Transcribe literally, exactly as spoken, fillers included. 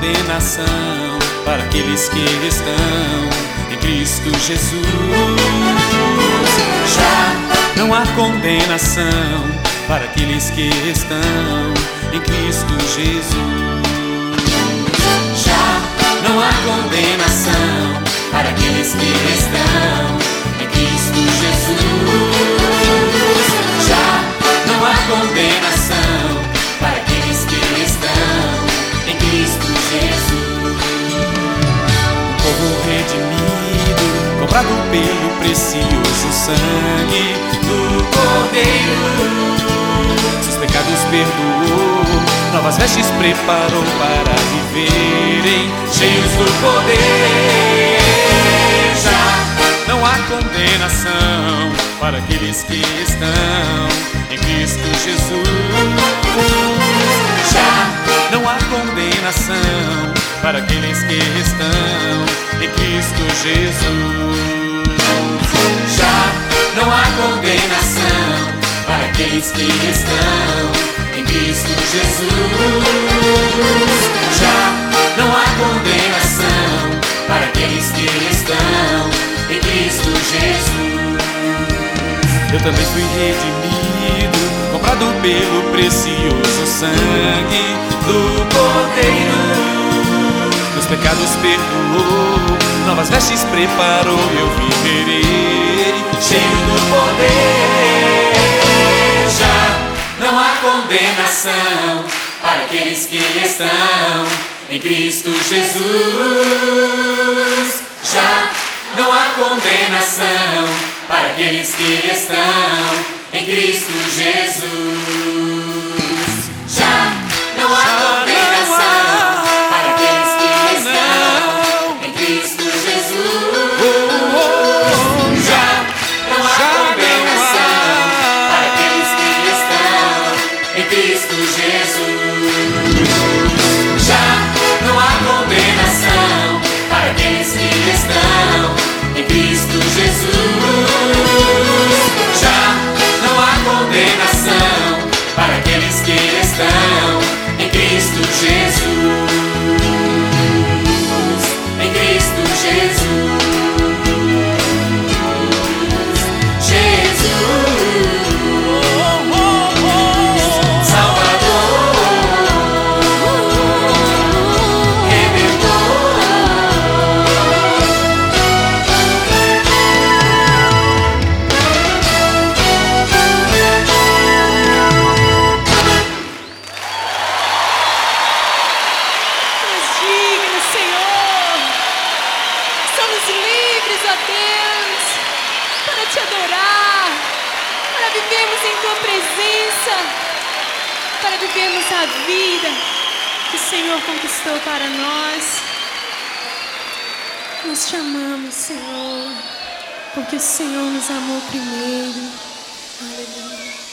condenação para aqueles que estão em Cristo Jesus. Já não há condenação para aqueles que estão em Cristo Jesus. Já não há condenação para aqueles que estão em Cristo Jesus. Já não há condenação para aqueles que estão em Cristo Jesus. Um povo redimido, comprado pelo precioso sangue do Cordeiro. Seus pecados perdoou, novas vestes preparou para viverem cheios do poder. Já não há condenação para aqueles que estão em Cristo Jesus. Já não há condenação para aqueles que estão em Cristo Jesus. Já não há condenação para aqueles que estão em Cristo Jesus. Já não há condenação para aqueles que estão em Cristo Jesus. Eu também fui redimido, comprado pelo precioso sangue do Cordeiro. Meus pecados perdoou, novas vestes preparou, eu viverei cheio do poder. Já não há condenação para aqueles que estão em Cristo Jesus. Já não há condenação para aqueles que estão em Cristo Jesus. Já não há condenação para aqueles que estão em Cristo Jesus. Já não há condenação para aqueles que estão em Cristo Jesus. Já não há condenação para aqueles que estão em Cristo Jesus. Já não há condenação para aqueles que estão em Cristo Jesus. Em Cristo Jesus. Para vivermos a vida que o Senhor conquistou para nós. Nós te amamos, Senhor, porque o Senhor nos amou primeiro. Aleluia.